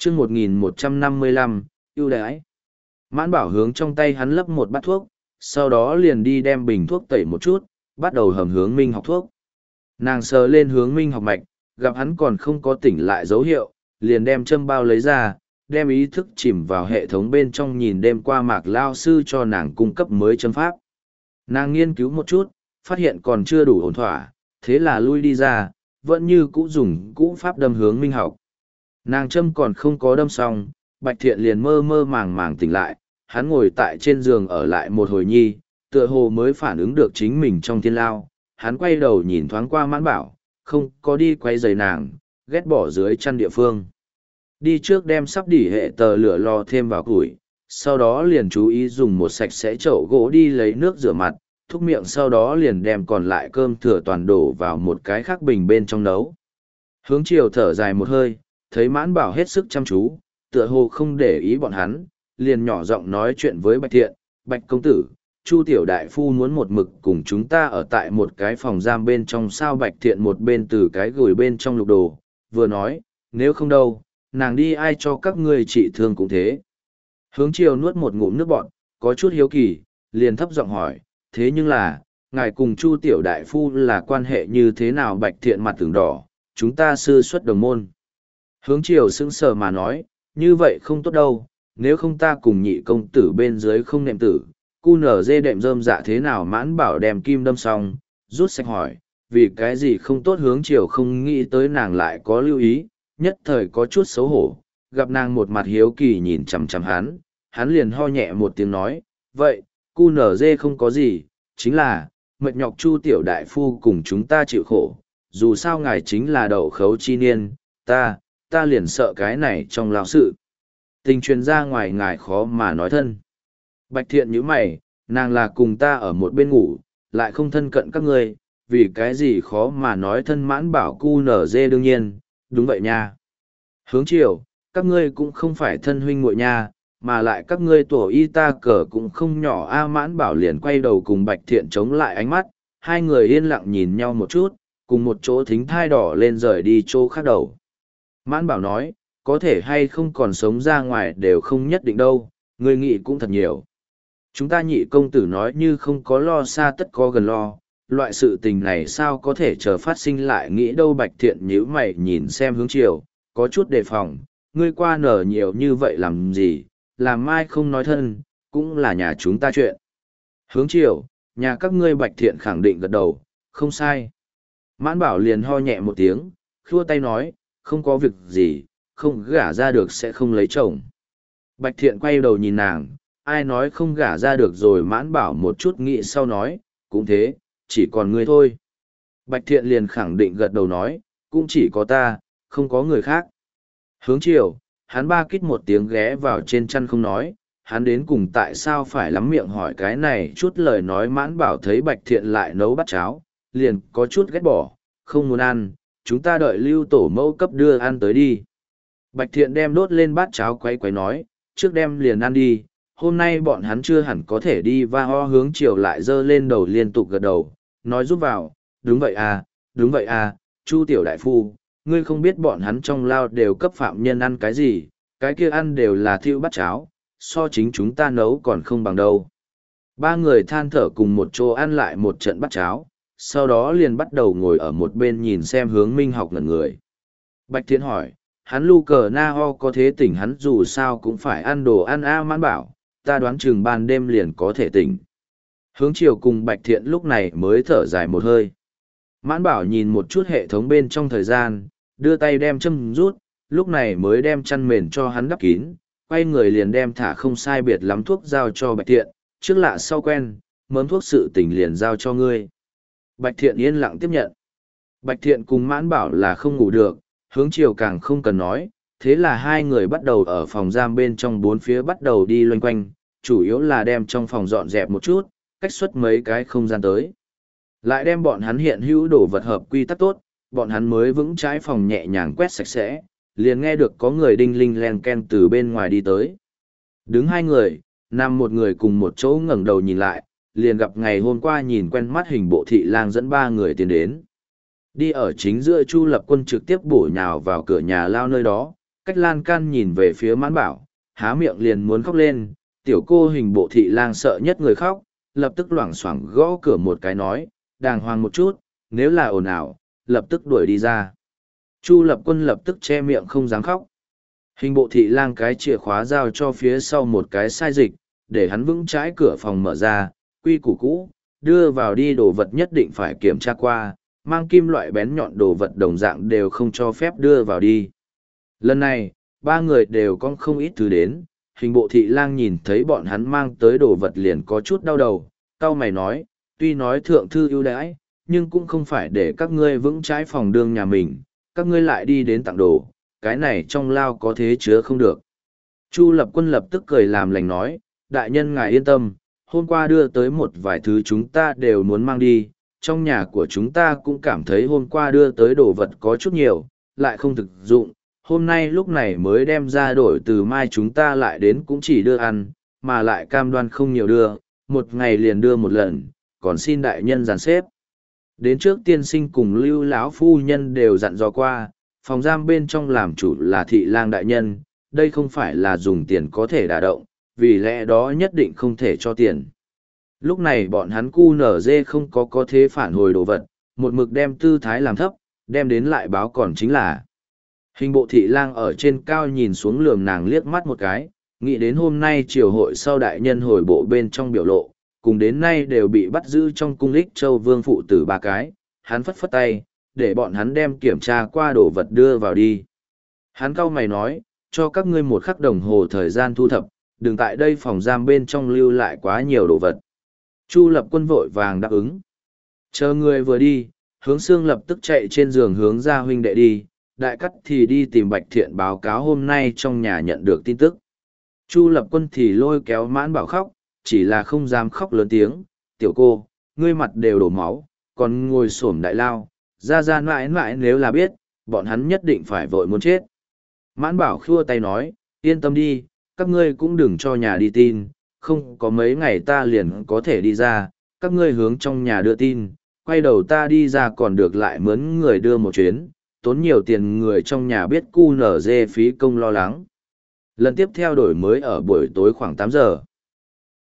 chương 1155, ưu đãi. Mãn Bảo hướng trong tay hắn lấp một bát thuốc, sau đó liền đi đem bình thuốc tẩy một chút, bắt đầu hầm Hướng Minh học thuốc. Nàng sờ lên Hướng Minh học mạch, gặp hắn còn không có tỉnh lại dấu hiệu, liền đem châm bao lấy ra, đem ý thức chìm vào hệ thống bên trong nhìn đêm qua Mạc Lao sư cho nàng cung cấp mới châm pháp. Nàng nghiên cứu một chút, phát hiện còn chưa đủ ổn thỏa, thế là lui đi ra, vẫn như cũ dùng cũ pháp đâm Hướng Minh học. Nàng châm còn không có đâm xong, Bạch Thiện liền mơ mơ màng màng tỉnh lại, hắn ngồi tại trên giường ở lại một hồi nhi, tựa hồ mới phản ứng được chính mình trong thiên lao. Hắn quay đầu nhìn thoáng qua Mãn Bảo, không có đi quay giày nàng, ghét bỏ dưới chăn địa phương. Đi trước đem sắp đỉ hệ tờ lửa lò thêm vào củi, sau đó liền chú ý dùng một sạch sẽ chậu gỗ đi lấy nước rửa mặt, thúc miệng sau đó liền đem còn lại cơm thừa toàn đổ vào một cái khác bình bên trong nấu. Hướng chiều thở dài một hơi, thấy Mãn Bảo hết sức chăm chú, tựa hồ không để ý bọn hắn, liền nhỏ giọng nói chuyện với Bạch Thiện, Bạch công tử, Chu tiểu đại phu muốn một mực cùng chúng ta ở tại một cái phòng giam bên trong. Sao? Bạch Thiện một bên từ cái gửi bên trong lục đồ, vừa nói, nếu không đâu, nàng đi ai cho các ngươi trị thương cũng thế. Hướng chiều nuốt một ngụm nước bọt, có chút hiếu kỳ, liền thấp giọng hỏi, thế nhưng là, ngài cùng Chu tiểu đại phu là quan hệ như thế nào? Bạch Thiện mặt tưởng đỏ, chúng ta sư xuất đồng môn. Hướng chiều sững sờ mà nói, như vậy không tốt đâu, nếu không ta cùng nhị công tử bên dưới không nệm tử, cu nở dê đệm rơm dạ thế nào? Mãn Bảo đem kim đâm xong, rút sạch hỏi, vì cái gì không tốt? Hướng chiều không nghĩ tới nàng lại có lưu ý, nhất thời có chút xấu hổ, gặp nàng một mặt hiếu kỳ nhìn chằm chằm hắn liền ho nhẹ một tiếng nói, vậy, cu nở dê không có gì, chính là, mệt nhọc Chu tiểu đại phu cùng chúng ta chịu khổ, dù sao ngài chính là đậu khấu chi niên, ta liền sợ cái này trong lao sự. Tình truyền ra ngoài ngài khó mà nói thân. Bạch Thiện nhíu mày, nàng là cùng ta ở một bên ngủ, lại không thân cận các ngươi, vì cái gì khó mà nói thân? Mãn Bảo cu nở dê đương nhiên, đúng vậy nha. Hướng chiều, các ngươi cũng không phải thân huynh muội nha, mà lại các ngươi tổ y ta cờ cũng không nhỏ a. Mãn Bảo liền quay đầu cùng Bạch Thiện chống lại ánh mắt, hai người yên lặng nhìn nhau một chút, cùng một chỗ thính thai đỏ lên rời đi chỗ khác đầu. Mãn Bảo nói, có thể hay không còn sống ra ngoài đều không nhất định đâu, người nghĩ cũng thật nhiều. Chúng ta nhị công tử nói như không có lo xa tất có gần lo, loại sự tình này sao có thể chờ phát sinh lại nghĩ đâu? Bạch Thiện nhíu mày nhìn xem Hướng chiều, có chút đề phòng, ngươi qua nở nhiều như vậy làm gì, làm mai không nói thân, cũng là nhà chúng ta chuyện. Hướng chiều, nhà các ngươi. Bạch Thiện khẳng định gật đầu, không sai. Mãn Bảo liền ho nhẹ một tiếng, khua tay nói, không có việc gì, không gả ra được sẽ không lấy chồng. Bạch Thiện quay đầu nhìn nàng, ai nói không gả ra được rồi? Mãn Bảo một chút nghĩ sau nói, cũng thế, chỉ còn ngươi thôi. Bạch Thiện liền khẳng định gật đầu nói, cũng chỉ có ta, không có người khác. Hướng chiều, hắn ba kít một tiếng ghé vào trên chăn không nói, hắn đến cùng tại sao phải lắm miệng hỏi cái này chút lời nói. Mãn Bảo thấy Bạch Thiện lại nấu bát cháo, liền có chút ghét bỏ, không muốn ăn, chúng ta đợi Lưu tổ mẫu cấp đưa ăn tới đi. Bạch Thiện đem đốt lên bát cháo quay quay nói, trước đem liền ăn đi, hôm nay bọn hắn chưa hẳn có thể đi. Va ho. Hướng chiều lại giơ lên đầu liên tục gật đầu, nói giúp vào, đúng vậy à, Chu tiểu đại phu, ngươi không biết bọn hắn trong lao đều cấp phạm nhân ăn cái gì, cái kia ăn đều là thiêu bát cháo, so chính chúng ta nấu còn không bằng đâu. Ba người than thở cùng một chỗ ăn lại một trận bát cháo, sau đó liền bắt đầu ngồi ở một bên nhìn xem Hướng Minh học ngẩn người. Bạch Thiện hỏi, hắn lu cờ na ho có thế tỉnh hắn dù sao cũng phải ăn đồ ăn a. Mãn Bảo, ta đoán chừng ban đêm liền có thể tỉnh. Hướng chiều cùng Bạch Thiện lúc này mới thở dài một hơi. Mãn Bảo nhìn một chút hệ thống bên trong thời gian, đưa tay đem châm rút, lúc này mới đem chăn mền cho hắn đắp kín, quay người liền đem thả không sai biệt lắm thuốc giao cho Bạch Thiện, trước lạ sau quen, mớm thuốc sự tình liền giao cho ngươi. Bạch Thiện yên lặng tiếp nhận. Bạch Thiện cùng Mãn Bảo là không ngủ được, Hướng chiều càng không cần nói, thế là hai người bắt đầu ở phòng giam bên trong bốn phía bắt đầu đi loanh quanh, chủ yếu là đem trong phòng dọn dẹp một chút, cách xuất mấy cái không gian tới. Lại đem bọn hắn hiện hữu đồ vật hợp quy tắc tốt, bọn hắn mới vững trái phòng nhẹ nhàng quét sạch sẽ, liền nghe được có người đinh linh len ken từ bên ngoài đi tới. Đứng hai người, nằm một người cùng một chỗ ngẩng đầu nhìn lại, liền gặp ngày hôm qua nhìn quen mắt hình bộ thị lang dẫn ba người tiến đến. Đi ở chính giữa Chu Lập Quân trực tiếp bổ nhào vào cửa nhà lao nơi đó, cách lan can nhìn về phía mãn bảo, há miệng liền muốn khóc lên. Tiểu cô hình bộ thị lang sợ nhất người khóc, lập tức loảng xoảng gõ cửa một cái nói, đàng hoàng một chút, nếu là ồn ào, lập tức đuổi đi ra. Chu Lập Quân lập tức che miệng không dám khóc. Hình bộ thị lang cái chìa khóa giao cho phía sau một cái sai dịch, để hắn vững trái cửa phòng mở ra, quy củ cũ, đưa vào đi đồ vật nhất định phải kiểm tra qua, mang kim loại bén nhọn đồ vật đồng dạng đều không cho phép đưa vào đi. Lần này, ba người đều có không ít thứ đến, hình bộ thị lang nhìn thấy bọn hắn mang tới đồ vật liền có chút đau đầu, cau mày nói, tuy nói thượng thư ưu đãi, nhưng cũng không phải để các ngươi vững trái phòng đương nhà mình, các ngươi lại đi đến tặng đồ, cái này trong lao có thế chứa không được. Chu Lập Quân lập tức cười làm lành nói, đại nhân ngài yên tâm, hôm qua đưa tới một vài thứ chúng ta đều muốn mang đi, trong nhà của chúng ta cũng cảm thấy hôm qua đưa tới đồ vật có chút nhiều, lại không thực dụng, hôm nay lúc này mới đem ra đổi từ mai chúng ta lại đến cũng chỉ đưa ăn, mà lại cam đoan không nhiều đưa, một ngày liền đưa một lần, còn xin đại nhân dàn xếp. Đến trước tiên sinh cùng Lưu lão phu nhân đều dặn dò qua, phòng giam bên trong làm chủ là thị lang đại nhân, đây không phải là dùng tiền có thể đả động, vì lẽ đó nhất định không thể cho tiền. Lúc này bọn hắn cu nở dê không có thế phản hồi đồ vật, một mực đem tư thái làm thấp, đem đến lại báo còn chính là. Hình bộ thị lang ở trên cao nhìn xuống lườm nàng liếc mắt một cái, nghĩ đến hôm nay triều hội sau đại nhân hồi bộ bên trong biểu lộ, cùng đến nay đều bị bắt giữ trong cung Lích Châu Vương phụ tử ba cái, hắn phất phất tay, để bọn hắn đem kiểm tra qua đồ vật đưa vào đi. Hắn cau mày nói, cho các ngươi một khắc đồng hồ thời gian thu thập, đừng tại đây phòng giam bên trong lưu lại quá nhiều đồ vật. Chu Lập Quân vội vàng đáp ứng. Chờ người vừa đi, Hướng Xương lập tức chạy trên giường hướng ra huynh đệ đi, Đại Cắt thì đi tìm Bạch Thiện báo cáo hôm nay trong nhà nhận được tin tức. Chu Lập Quân thì lôi kéo Mãn Bảo khóc, chỉ là không dám khóc lớn tiếng, tiểu cô, ngươi mặt đều đổ máu, còn ngồi xổm đại lao, ra mãi mãi nếu là biết, bọn hắn nhất định phải vội muốn chết. Mãn Bảo khua tay nói, yên tâm đi, các ngươi cũng đừng cho nhà đi tin, không có mấy ngày ta liền có thể đi ra, các ngươi hướng trong nhà đưa tin, quay đầu ta đi ra còn được lại mướn người đưa một chuyến, tốn nhiều tiền người trong nhà biết cu nở dê phí công lo lắng. Lần tiếp theo đổi mới ở buổi tối khoảng 8 giờ.